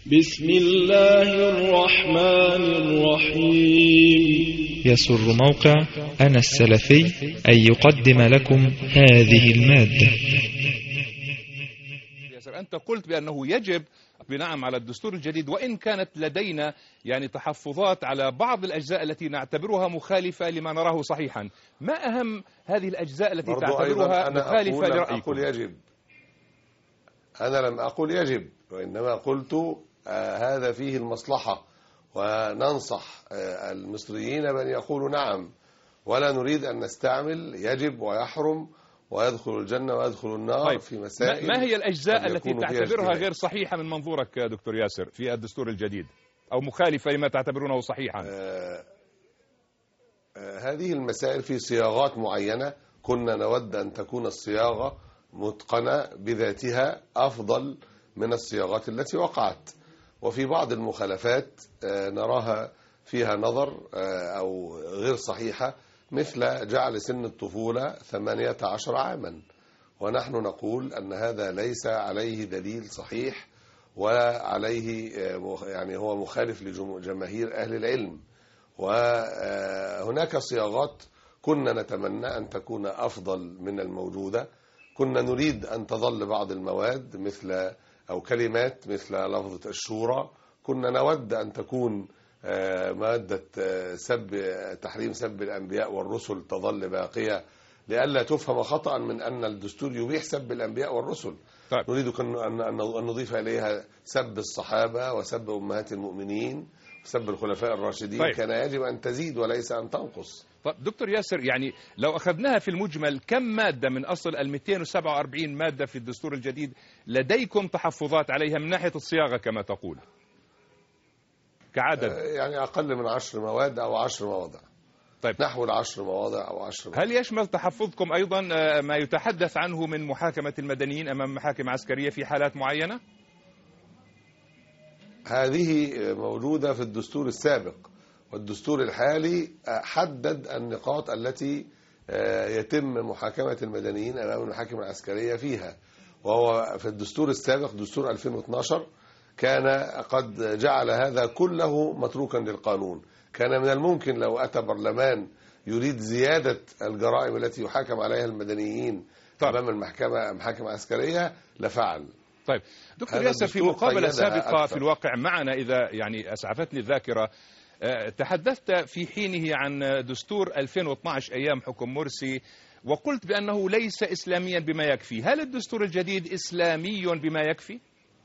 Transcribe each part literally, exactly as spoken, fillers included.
بسم الله الرحمن الرحيم. يسر موقع أنا السلفي أن يقدم لكم هذه المادة. أنت قلت بأنه يجب بناء على الدستور الجديد، وإن كانت لدينا يعني تحفظات على بعض الأجزاء التي نعتبرها مخالفة لما نراه صحيحا. ما أهم هذه الأجزاء التي تعتبرها مخالفة لرأيكم؟ أنا أقول يجب، أنا لم أقل يجب، وإنما قلت آه هذا فيه المصلحة، وننصح آه المصريين بأن يقولوا نعم، ولا نريد أن نستعمل يجب ويحرم ويدخل الجنة ويدخل النار. طيب. في مسائل ما هي الأجزاء التي تعتبرها غير صحيحة من منظورك دكتور ياسر في الدستور الجديد، أو مخالفة لما تعتبرونه صحيحا؟ آه آه هذه المسائل في صياغات معينة كنا نود أن تكون الصياغة متقنة بذاتها أفضل من الصياغات التي وقعت، وفي بعض المخالفات نراها فيها نظر أو غير صحيحة، مثل جعل سن الطفولة ثمانية عشر عاما، ونحن نقول أن هذا ليس عليه دليل صحيح ولا عليه يعني هو مخالف لجماهير أهل العلم. وهناك صياغات كنا نتمنى أن تكون أفضل من الموجودة. كنا نريد أن تظل بعض المواد مثل أو كلمات مثل لفظة الشورى، كنا نود أن تكون مادة سب تحريم سب الأنبياء والرسل تظل باقية، لئلا تفهم خطأ من أن الدستور يبيح سب الأنبياء والرسل. طيب. نريد أن نضيف إليها سب الصحابة وسب أمهات المؤمنين وسب الخلفاء الراشدين. طيب. كان يجب أن تزيد وليس أن تنقص. طب دكتور ياسر، يعني لو أخذناها في المجمل، كم مادة من أصل ال مئتين وسبعة وأربعين مادة في الدستور الجديد لديكم تحفظات عليها من ناحية الصياغة كما تقول كعدد؟ يعني أقل من عشر مواد أو عشر مواضع. طيب. نحو العشر مواضع أو عشر مواضع. هل يشمل تحفظكم أيضا ما يتحدث عنه من محاكمة المدنيين أمام محاكم عسكرية في حالات معينة؟ هذه موجودة في الدستور السابق، والدستور الحالي حدد النقاط التي يتم محاكمة المدنيين أمام المحاكم العسكرية فيها. وهو في الدستور السابق دستور ألفين واثني عشر كان قد جعل هذا كله متروكا للقانون. كان من الممكن لو أتى برلمان يريد زيادة الجرائم التي يحاكم عليها المدنيين طيب. أمام المحكمة محاكم عسكرية لفعل. طيب دكتور ياسر، في مقابلة سابقة أكثر. في الواقع معنا إذا يعني أسعفتني الذاكرة، تحدثت في حينه عن دستور ألفين واثني عشر أيام حكم مرسي، وقلت بأنه ليس إسلاميا بما يكفي. هل الدستور الجديد إسلامي بما يكفي؟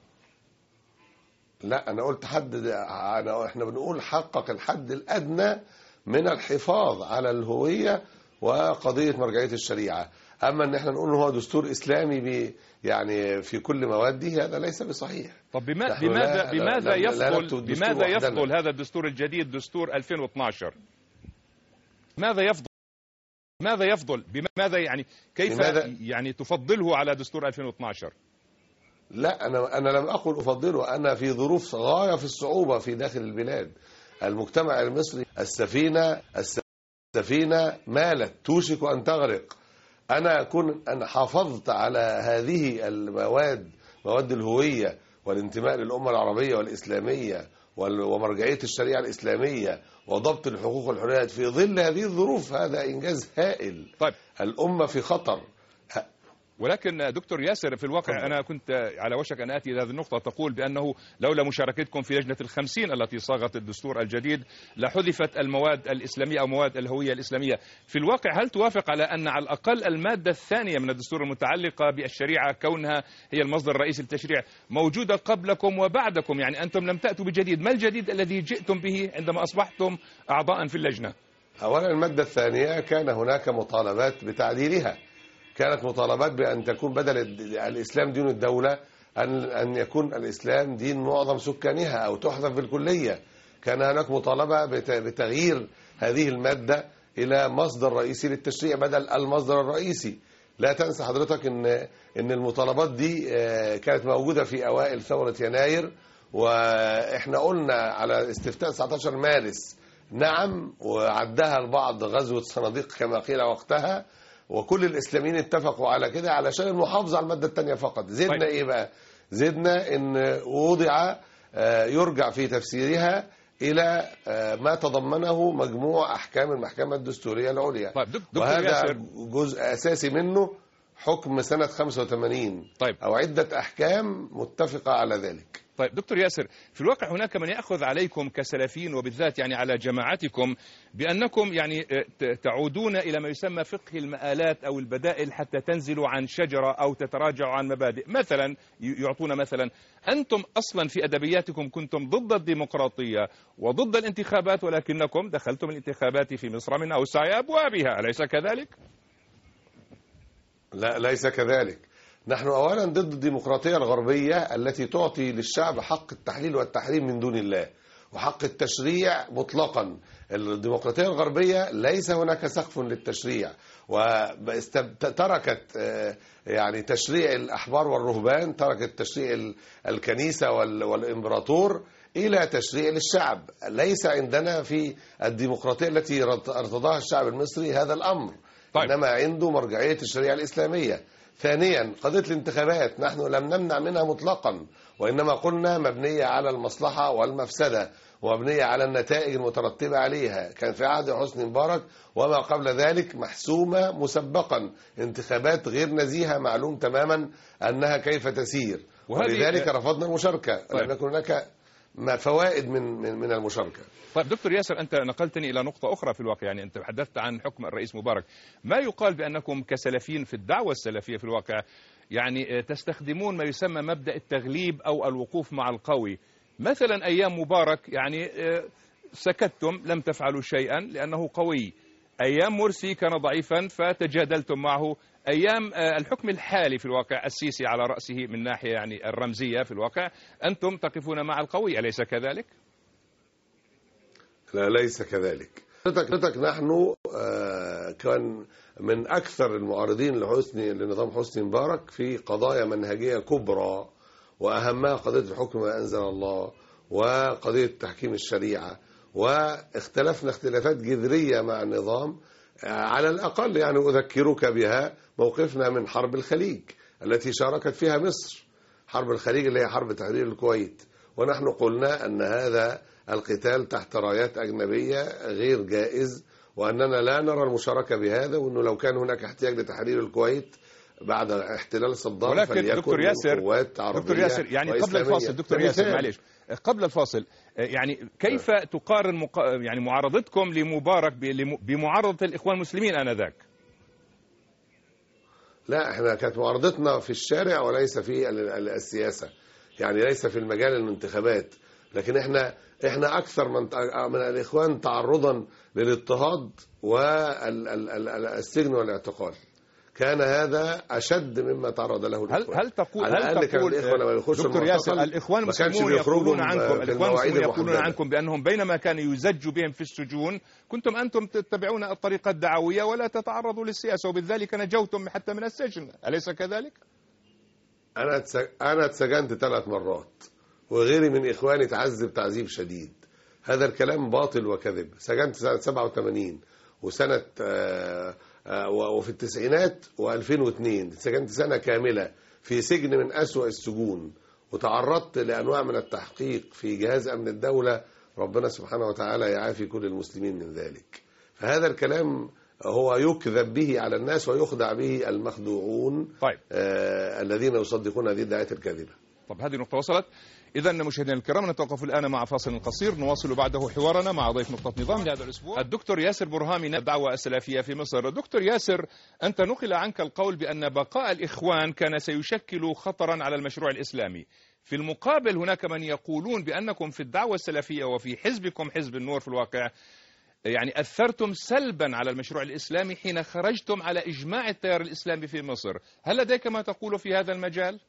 لا، أنا قلت حدد، أنا إحنا بنقول حقق الحد الأدنى من الحفاظ على الهوية وقضية مرجعية الشريعة. أما أن احنا نقول هو دستور إسلامي ب يعني في كل مواده، هذا ليس بصحيح. طب بما بماذا بماذا يفضل بماذا يفضل هذا الدستور الجديد دستور ألفين واثني عشر؟ ماذا يفضل ماذا يفضل بماذا يعني كيف بماذا؟ يعني تفضله على دستور ألفين واثني عشر؟ لا، أنا أنا لم أقل أفضله، أنا في ظروف غاية في الصعوبة في داخل البلاد. المجتمع المصري السفينة السفينة مالت توشك أن تغرق. أنا أكون أن حافظت على هذه المواد، مواد الهوية والانتماء للأمة العربية والإسلامية ومرجعية الشريعة الإسلامية وضبط الحقوق والحريات في ظل هذه الظروف، هذا إنجاز هائل. طيب. الأمة في خطر. ولكن دكتور ياسر، في الواقع أنا كنت على وشك أن آتي إلى هذه النقطة، تقول بأنه لولا مشاركتكم في لجنة الخمسين التي صاغت الدستور الجديد لحذفت المواد الإسلامية أو مواد الهوية الإسلامية. في الواقع هل توافق على أن على الأقل المادة الثانية من الدستور المتعلقة بالشريعة كونها هي المصدر الرئيسي للتشريع موجودة قبلكم وبعدكم؟ يعني أنتم لم تأتوا بجديد. ما الجديد الذي جئتم به عندما أصبحتم أعضاء في اللجنة؟ أولا المادة الثانية كان هناك مطالبات بتعديلها، كانت مطالبات بأن تكون بدل الإسلام دين الدولة أن أن يكون الإسلام دين معظم سكانها أو تحذف بالكلية. كان هناك مطالبة بتغيير هذه المادة إلى مصدر رئيسي للتشريع بدل المصدر الرئيسي. لا تنسى حضرتك إن إن المطالبات دي كانت موجودة في أوائل ثورة يناير، وإحنا قلنا على استفتاء تسعة عشر مارس نعم، وعدها البعض غزوة صناديق كما قيل وقتها، وكل الإسلاميين اتفقوا على كده علشان المحافظة على المادة الثانية فقط. زدنا طيب. إيه بقى؟ زدنا إن وضع يرجع في تفسيرها إلى ما تضمنه مجموع أحكام المحكمة الدستورية العليا. طيب دكتور وهذا ياسر، جزء أساسي منه حكم سنة خمسة وثمانين. طيب. أو عدة أحكام متفقة على ذلك. طيب دكتور ياسر، في الواقع هناك من يأخذ عليكم كسلفيين وبالذات يعني على جماعتكم بأنكم يعني تعودون إلى ما يسمى فقه المآلات أو البدائل حتى تنزلوا عن شجرة أو تتراجعوا عن مبادئ. مثلا يعطون مثلا أنتم أصلا في أدبياتكم كنتم ضد الديمقراطية وضد الانتخابات، ولكنكم دخلتم الانتخابات في مصر من أوسع أبوابها، أليس كذلك؟ لا، ليس كذلك. نحن أولا ضد الديمقراطية الغربية التي تعطي للشعب حق التحليل والتحريم من دون الله وحق التشريع مطلقا. الديمقراطية الغربية ليس هناك سقف للتشريع، وتركت يعني تشريع الأحبار والرهبان، تركت تشريع الكنيسة والإمبراطور إلى تشريع للشعب. ليس عندنا في الديمقراطية التي ارتضاها الشعب المصري هذا الأمر. طيب. إنما عنده مرجعية الشريعة الإسلامية. ثانيا، قضية الانتخابات نحن لم نمنع منها مطلقا، وإنما قلنا مبنية على المصلحة والمفسدة ومبنية على النتائج المترتبة عليها. كان في عهد حسني مبارك وما قبل ذلك محسومة مسبقا، انتخابات غير نزيهة معلوم تماما أنها كيف تسير، ولذلك رفضنا المشاركة. طيب. لم يكن هناك فوائد من من المشاركة. طيب دكتور ياسر، أنت نقلتني إلى نقطة أخرى في الواقع، يعني أنت تحدثت عن حكم الرئيس مبارك. ما يقال بأنكم كسلفيين في الدعوة السلفية في الواقع يعني تستخدمون ما يسمى مبدأ التغليب أو الوقوف مع القوي. مثلا أيام مبارك يعني سكتتم، لم تفعلوا شيئا لأنه قوي. أيام مرسي كان ضعيفا فتجادلتم معه. أيام الحكم الحالي في الواقع السيسي على رأسه من ناحية يعني الرمزية في الواقع أنتم تقفون مع القوي، أليس كذلك؟ لا، ليس كذلك. حضرتك نحن كان من أكثر المعارضين لحسني لنظام حسني مبارك في قضايا منهجية كبرى، وأهمها قضية الحكم ما أنزل الله وقضية تحكيم الشريعة، واختلفنا اختلافات جذرية مع النظام. على الأقل يعني أذكرك بها موقفنا من حرب الخليج التي شاركت فيها مصر، حرب الخليج اللي هي حرب تحرير الكويت، ونحن قلنا أن هذا القتال تحت رايات أجنبية غير جائز، وأننا لا نرى المشاركة بهذا، وأنه لو كان هناك احتياج لتحرير الكويت بعد احتلال صدام ولكن فليكن دكتور ياسر قوات عربية دكتور ياسر يعني قبل الفاصل دكتور ياسر معلش قبل الفاصل يعني كيف تقارن مق... يعني معارضتكم لمبارك بمعارضة الإخوان المسلمين آنذاك؟ لا، احنا كانت معارضتنا في الشارع وليس في السياسة، يعني ليس في المجال الانتخابات، لكن احنا احنا اكثر من من الاخوان تعرضا للاضطهاد والسجن والاعتقال. كان هذا اشد مما تعرض له الاخوان. هل هل تقول هل تقول دكتور ياسر الإخوان المسلمون يقولون عنكم الإخوان المسلمون يقولون عنكم بأنهم بينما كان يزج بهم في السجون كنتم أنتم تتبعون الطريقة الدعوية ولا تتعرضوا للسياسة، وبذلك نجوتم حتى من السجن، أليس كذلك؟ أنا أنا اتسجنت ثلاث مرات وغيري من إخواني تعذب تعذيب شديد. هذا الكلام باطل وكذب. سجنت سنة سبعة وثمانين وسنة آآ آآ وفي التسعينات وألفين واثنين سجنت سنة كاملة في سجن من أسوأ السجون، وتعرضت لأنواع من التحقيق في جهاز أمن الدولة. ربنا سبحانه وتعالى يعافي كل المسلمين من ذلك. فهذا الكلام هو يكذب به على الناس ويخدع به المخدوعون. طيب. آه الذين يصدقون هذه الدعايات الكاذبة. طب هذه النقطة وصلت. إذا مشاهدينا الكرام نتوقف الآن مع فاصل قصير نواصل بعده حوارنا مع ضيف نقطة نظام لهذا الأسبوع الدكتور ياسر برهامي من الدعوة السلفية في مصر. دكتور ياسر، أنت نقل عنك القول بأن بقاء الإخوان كان سيشكل خطرا على المشروع الإسلامي. في المقابل هناك من يقولون بأنكم في الدعوة السلفية وفي حزبكم حزب النور في الواقع يعني أثرتم سلبا على المشروع الإسلامي حين خرجتم على إجماع التيار الإسلامي في مصر. هل لديك ما تقول في هذا المجال؟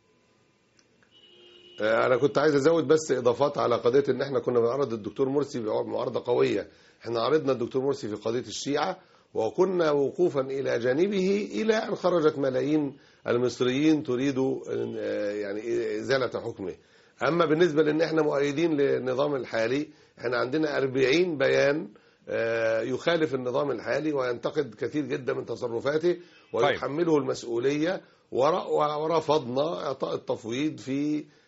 أنا كنت عايز أزود بس إضافات على قضية إن إحنا كنا بنعرض الدكتور مرسي بمعارضة قوية. إحنا عرضنا الدكتور مرسي في قضية الشيعة وكنا وقوفا إلى جانبه إلى أن خرجت ملايين المصريين تريد يعني إزالة حكمه. أما بالنسبة لأن إحنا مؤيدين للنظام الحالي، إحنا عندنا أربعين بيان يخالف النظام الحالي وينتقد كثير جدا من تصرفاته ويحمله المسؤولية، ورفضنا إعطاء التفويض في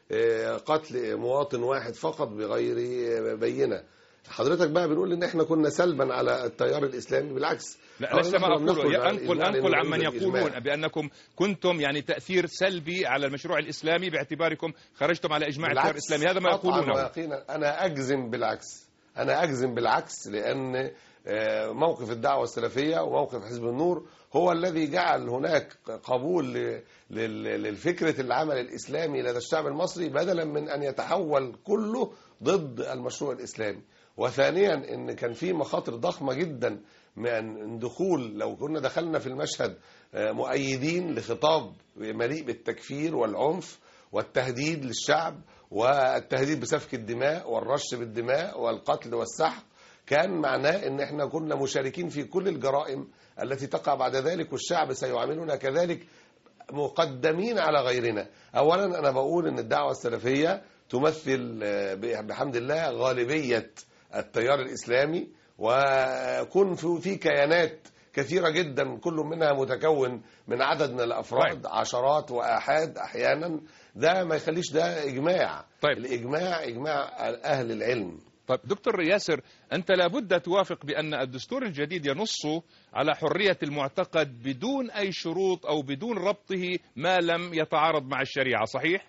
قتل مواطن واحد فقط بغير بينة. حضرتك بقى بنقول ان احنا كنا سلبا على التيار الاسلامي، بالعكس. لا ليس ما أقوله، أنقل أنقل عمن يقولون بأنكم كنتم يعني تأثير سلبي على المشروع الإسلامي باعتباركم خرجتم على إجماع التيار الإسلامي، هذا ما يقولونه. أنا أجزم بالعكس، أنا أجزم بالعكس، لأن موقف الدعوة السلفية وموقف حزب النور هو الذي جعل هناك قبول للفكرة العمل الإسلامي لدى الشعب المصري، بدلا من أن يتحول كله ضد المشروع الإسلامي. وثانيا ان كان في مخاطر ضخمه جدا من دخول، لو كنا دخلنا في المشهد مؤيدين لخطاب مليء بالتكفير والعنف والتهديد للشعب والتهديد بسفك الدماء والرش بالدماء والقتل والسحق، كان معناه ان احنا كنا مشاركين في كل الجرائم التي تقع بعد ذلك، والشعب سيعاملنا كذلك مقدمين على غيرنا. اولا انا بقول ان الدعوه السلفيه تمثل بحمد الله غالبيه التيار الإسلامي، وكن في كيانات كثيرة جدا كل منها متكون من عدد من الأفراد، طيب. عشرات وآحاد أحيانا، ده ما يخليش ده إجماع. طيب. الإجماع إجماع أهل العلم. طيب دكتور ياسر، أنت لابد توافق بأن الدستور الجديد ينص على حرية المعتقد بدون أي شروط أو بدون ربطه ما لم يتعارض مع الشريعة، صحيح؟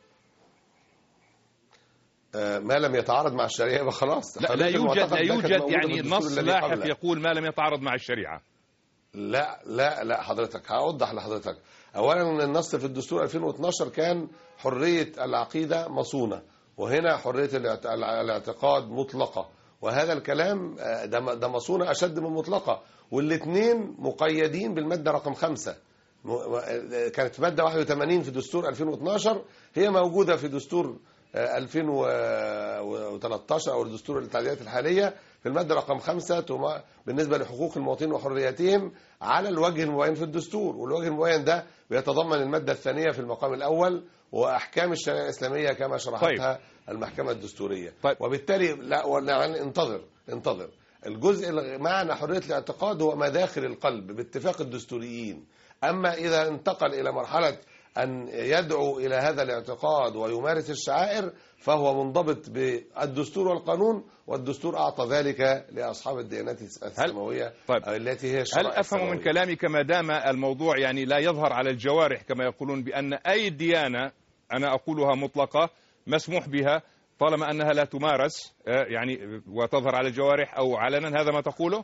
ما لم يتعارض مع الشريعة يبقى خلاص. لا, لا يوجد لا يوجد يعني نص لاحق يقول ما لم يتعارض مع الشريعة. لا لا لا حضرتك هأوضح لحضرتك. أولا النص في الدستور ألفين واثناشر كان حرية العقيدة مصونة، وهنا حرية الاعتقاد مطلقة، وهذا الكلام ده مصونة أشد من مطلقة، والاثنين مقيدين بالمادة رقم خمسة. كانت مادة واحد وثمانين في دستور ألفين واثناشر هي موجودة في دستور ألفين وثلاثة عشر أو الدستور التعديلات الحالية في المادة رقم خمسة بالنسبة لحقوق المواطنين وحرياتهم على الوجه المبين في الدستور، والوجه المبين ده بيتضمن المادة الثانية في المقام الأول وأحكام الشريعة الإسلامية كما شرحتها طيب. المحكمة الدستورية. طيب. وبالتالي لا انتظر انتظر الجزء معنى حرية الاعتقاد هو مداخل القلب باتفاق الدستوريين. أما إذا انتقل إلى مرحلة أن يدعو إلى هذا الاعتقاد ويمارس الشعائر فهو منضبط بالدستور والقانون، والدستور أعطى ذلك لأصحاب الديانات السماوية طيب. التي هي الشرائع. هل أفهم من كلامك ما دام الموضوع يعني لا يظهر على الجوارح كما يقولون بأن أي ديانة أنا أقولها مطلقة مسموح بها طالما أنها لا تمارس يعني وتظهر على الجوارح أو علنا، هذا ما تقوله؟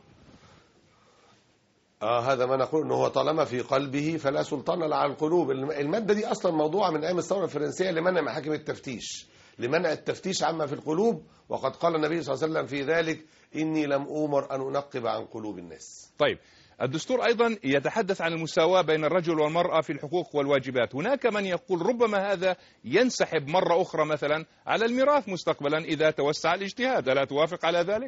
آه هذا ما نقول انه هو طالما في قلبه فلا سلطان له على القلوب. المادة دي أصلا موضوعة من أيام الثورة الفرنسية لمنع محاكم التفتيش، لمنع التفتيش عما في القلوب، وقد قال النبي صلى الله عليه وسلم في ذلك إني لم أؤمر أن أنقب عن قلوب الناس. طيب الدستور أيضا يتحدث عن المساواة بين الرجل والمرأة في الحقوق والواجبات. هناك من يقول ربما هذا ينسحب مرة أخرى مثلا على الميراث مستقبلا إذا توسع الاجتهاد، ألا توافق على ذلك؟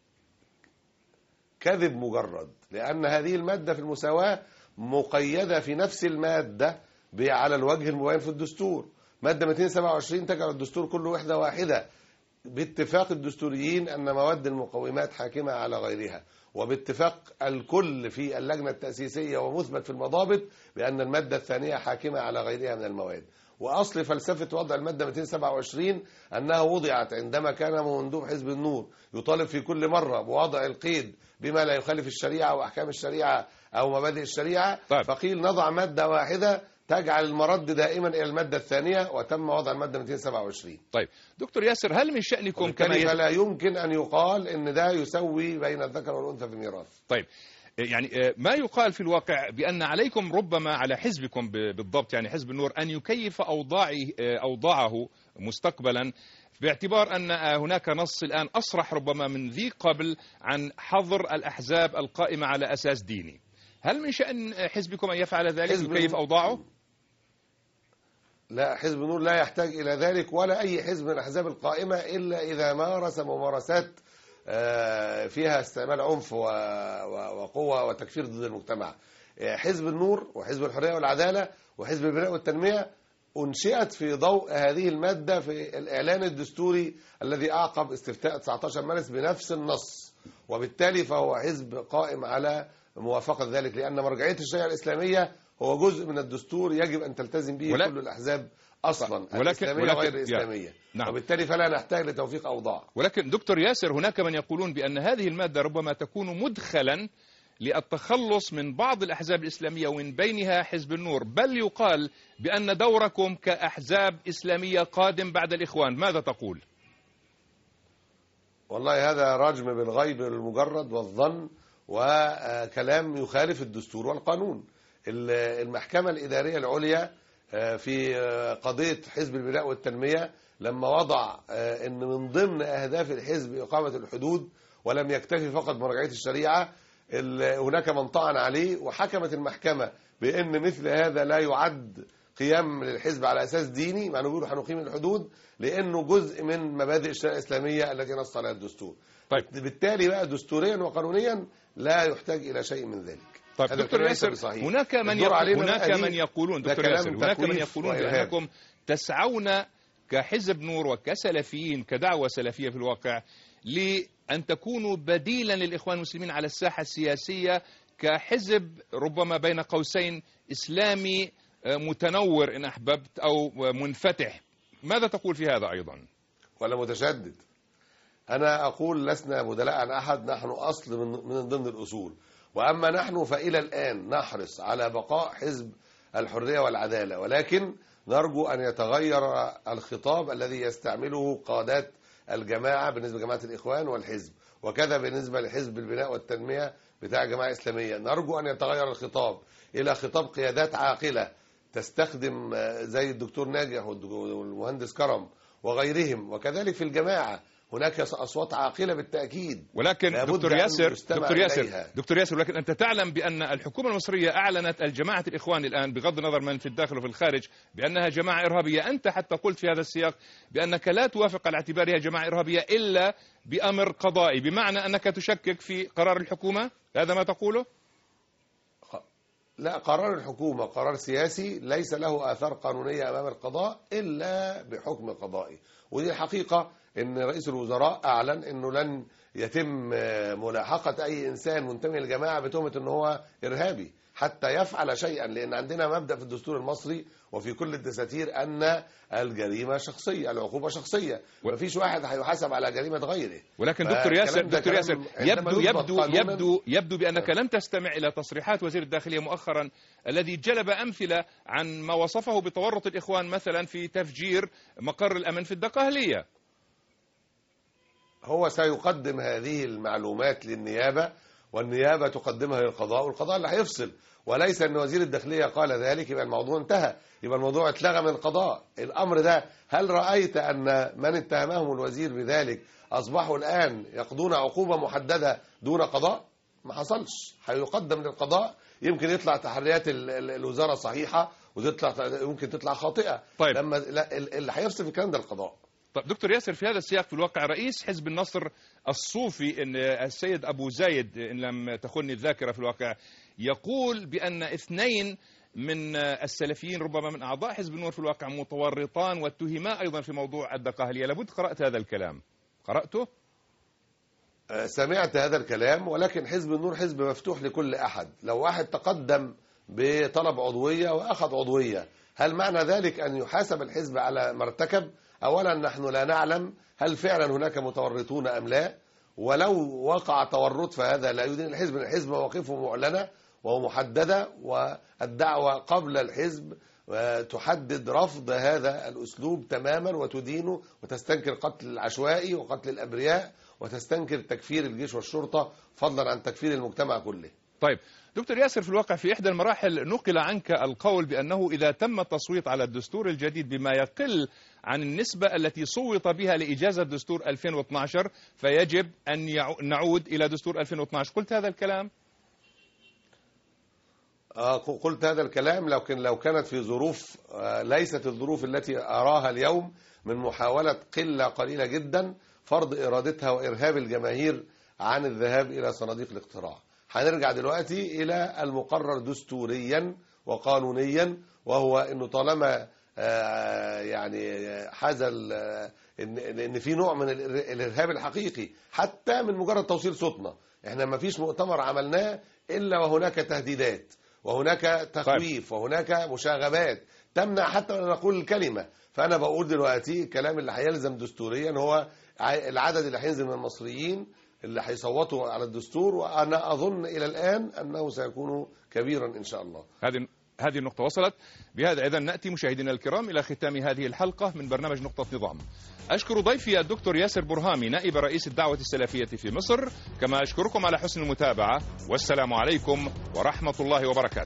كذب مجرد، لأن هذه المادة في المساواة مقيدة في نفس المادة على الوجه المبين في الدستور. مادة مئتين وسبعة وعشرين تجعل الدستور كله وحدة واحدة باتفاق الدستوريين أن مواد المقومات حاكمة على غيرها، وباتفاق الكل في اللجنة التأسيسية ومثبت في المضابط بأن المادة الثانية حاكمة على غيرها من المواد. وأصل فلسفة وضع المادة مئتين وسبعة وعشرين أنها وضعت عندما كان مندوب حزب النور يطالب في كل مرة بوضع القيد بما لا يخالف الشريعة وأحكام الشريعة أو مبادئ الشريعة. طيب. فقيل نضع مادة واحدة تجعل المرد دائما إلى المادة الثانية، وتم وضع المادة مئتين وسبعة وعشرين. طيب دكتور ياسر، هل من شأنكم كما يس... فلا يمكن أن يقال أن ده يسوي بين الذكر والأنثى في الميراث؟ طيب يعني ما يقال في الواقع بأن عليكم ربما على حزبكم بالضبط يعني حزب النور أن يكيف أوضاعه أوضاعه مستقبلا، باعتبار أن هناك نص الآن أصرح ربما من ذي قبل عن حظر الأحزاب القائمة على أساس ديني. هل من شأن حزبكم أن يفعل ذلك يكيف أوضاعه؟ لا، حزب النور لا يحتاج إلى ذلك ولا أي حزب من الأحزاب القائمة إلا إذا مارس ممارسات فيها استعمال عنف وقوة وتكفير ضد المجتمع. حزب النور وحزب الحرية والعدالة وحزب البناء والتنمية أنشئت في ضوء هذه المادة في الإعلان الدستوري الذي أعقب استفتاء تسعة عشر مارس بنفس النص، وبالتالي فهو حزب قائم على موافقة ذلك، لأن مرجعية الشريعة الإسلامية هو جزء من الدستور يجب أن تلتزم به كل الأحزاب اصلا ولكن الاسلاميه ولكن وغير الاسلاميه. نعم. وبالتالي فلا نحتاج لتوفيق اوضاع. ولكن دكتور ياسر، هناك من يقولون بأن هذه المادة ربما تكون مدخلا للتخلص من بعض الأحزاب الإسلامية ومن بينها حزب النور، بل يقال بأن دوركم كأحزاب إسلامية قادم بعد الإخوان، ماذا تقول؟ والله هذا رجم بالغيب المجرد والظن وكلام يخالف الدستور والقانون. المحكمة الإدارية العليا في قضية حزب البناء والتنمية لما وضع أن من ضمن أهداف الحزب إقامة الحدود ولم يكتفي فقط بمراجعة الشريعة، هناك من طعن عليه وحكمت المحكمة بأن مثل هذا لا يعد قيام للحزب على أساس ديني، مع أنه بيقولوا هنقيم الحدود لأنه جزء من مبادئ الشريعة الإسلامية التي نص عليها الدستور. طيب. بالتالي بقى دستوريا وقانونيا لا يحتاج إلى شيء من ذلك. طيب دكتور ياسر، هناك من يقول هناك من يقولون دكتور ياسر هناك من يقولون بأنكم تسعون كحزب نور وكسلفيين كدعوة سلفية في الواقع لأن تكونوا بديلا للإخوان المسلمين على الساحة السياسية كحزب ربما بين قوسين إسلامي متنور إن أحببت أو منفتح، ماذا تقول في هذا أيضا؟ ولا متشدد؟ أنا أقول لسنا بدلاء عن أحد، نحن أصل من, من ضمن الأصول، وأما نحن فإلى الآن نحرص على بقاء حزب الحرية والعدالة، ولكن نرجو أن يتغير الخطاب الذي يستعمله قادات الجماعة بالنسبة لجماعة الإخوان والحزب، وكذا بالنسبة لحزب البناء والتنمية بتاع الجماعة الإسلامية. نرجو أن يتغير الخطاب إلى خطاب قيادات عاقلة تستخدم زي الدكتور ناجح والمهندس كرم وغيرهم، وكذلك في الجماعة هناك أصوات عاقلة بالتأكيد. ولكن دكتور ياسر دكتور ياسر دكتور ياسر ولكن أنت تعلم بأن الحكومة المصرية أعلنت الجماعة الإخوان الآن بغض النظر من في الداخل وفي الخارج بأنها جماعة إرهابية. أنت حتى قلت في هذا السياق بأنك لا توافق على اعتبارها جماعة إرهابية إلا بأمر قضائي، بمعنى أنك تشكك في قرار الحكومة، هذا ما تقوله؟ لا، قرار الحكومة قرار سياسي ليس له آثار قانونية أمام القضاء إلا بحكم قضائي، ودي الحقيقة ان رئيس الوزراء اعلن انه لن يتم ملاحقة اي انسان منتمي للجماعة بتهمة ان هو ارهابي حتى يفعل شيئا، لان عندنا مبدأ في الدستور المصري وفي كل الدساتير ان الجريمة شخصية، العقوبة شخصية، ومفيش واحد هيحاسب على جريمة غيره. ولكن دكتور ياسر دكتور ياسر يبدو يبدو يبدو يبدو بانك لم تستمع الى تصريحات وزير الداخلية مؤخرا الذي جلب امثلة عن ما وصفه بتورط الاخوان مثلا في تفجير مقر الامن في الدقهلية. هو سيقدم هذه المعلومات للنيابة والنيابة تقدمها للقضاء والقضاء اللي هيفصل، وليس ان وزير الداخلية قال ذلك يبقى الموضوع انتهى، يبقى الموضوع اتلغى من القضاء. الامر ده هل رأيت ان من اتهمهم الوزير بذلك اصبحوا الان يقضون عقوبة محددة دون قضاء؟ ما حصلش، هيقدم للقضاء، يمكن يطلع تحريات الوزارة صحيحة وتطلع يمكن تطلع خاطئة. طيب. لما اللي هيفصل في الكلام ده القضاء. طيب دكتور ياسر، في هذا السياق في الواقع رئيس حزب النصر الصوفي إن السيد أبو زايد إن لم تخني الذاكرة في الواقع يقول بأن اثنين من السلفيين ربما من أعضاء حزب النور في الواقع متورطان واتهما أيضا في موضوع الدقهلية. لابد قرأت هذا الكلام، قرأته؟ سمعت هذا الكلام، ولكن حزب النور حزب مفتوح لكل أحد. لو واحد تقدم بطلب عضوية وأخذ عضوية، هل معنى ذلك أن يحاسب الحزب على ما ارتكب؟ أولا نحن لا نعلم هل فعلا هناك متورطون أم لا، ولو وقع تورط فهذا لا يدين الحزب. الحزب مواقفه معلنة ومحددة، والدعوة قبل الحزب تحدد رفض هذا الأسلوب تماما وتدينه وتستنكر قتل العشوائي وقتل الأبرياء وتستنكر تكفير الجيش والشرطة فضلا عن تكفير المجتمع كله. طيب دكتور ياسر، في الواقع في إحدى المراحل نقل عنك القول بأنه إذا تم التصويت على الدستور الجديد بما يقل عن النسبة التي صوت بها لإجازة دستور ألفين واثني عشر فيجب أن نعود إلى دستور ألفين واثني عشر، قلت هذا الكلام؟ آه قلت هذا الكلام، لكن لو كانت في ظروف آه ليست الظروف التي أراها اليوم من محاولة قلة قليلة جدا فرض إرادتها وإرهاب الجماهير عن الذهاب إلى صناديق الاقتراع. هنرجع دلوقتي إلى المقرر دستوريا وقانونيا، وهو أنه طالما آه يعني حزل آه إن, إن في نوع من الإرهاب الحقيقي حتى من مجرد توصيل صوتنا. احنا ما فيش مؤتمر عملناه إلا وهناك تهديدات وهناك تخويف وهناك مشاغبات تمنع حتى أن نقول الكلمة. فأنا بقول دلوقتي الكلام اللي هيلزم دستوريا هو العدد اللي هينزل من المصريين اللي هيصوتوا على الدستور، وأنا أظن إلى الآن أنه سيكون كبيرا إن شاء الله. هذه هذه النقطة وصلت. بهذا إذن نأتي مشاهدينا الكرام إلى ختام هذه الحلقة من برنامج نقطة نظام. أشكر ضيفي الدكتور ياسر برهامي نائب رئيس الدعوة السلفية في مصر، كما أشكركم على حسن المتابعة، والسلام عليكم ورحمة الله وبركاته.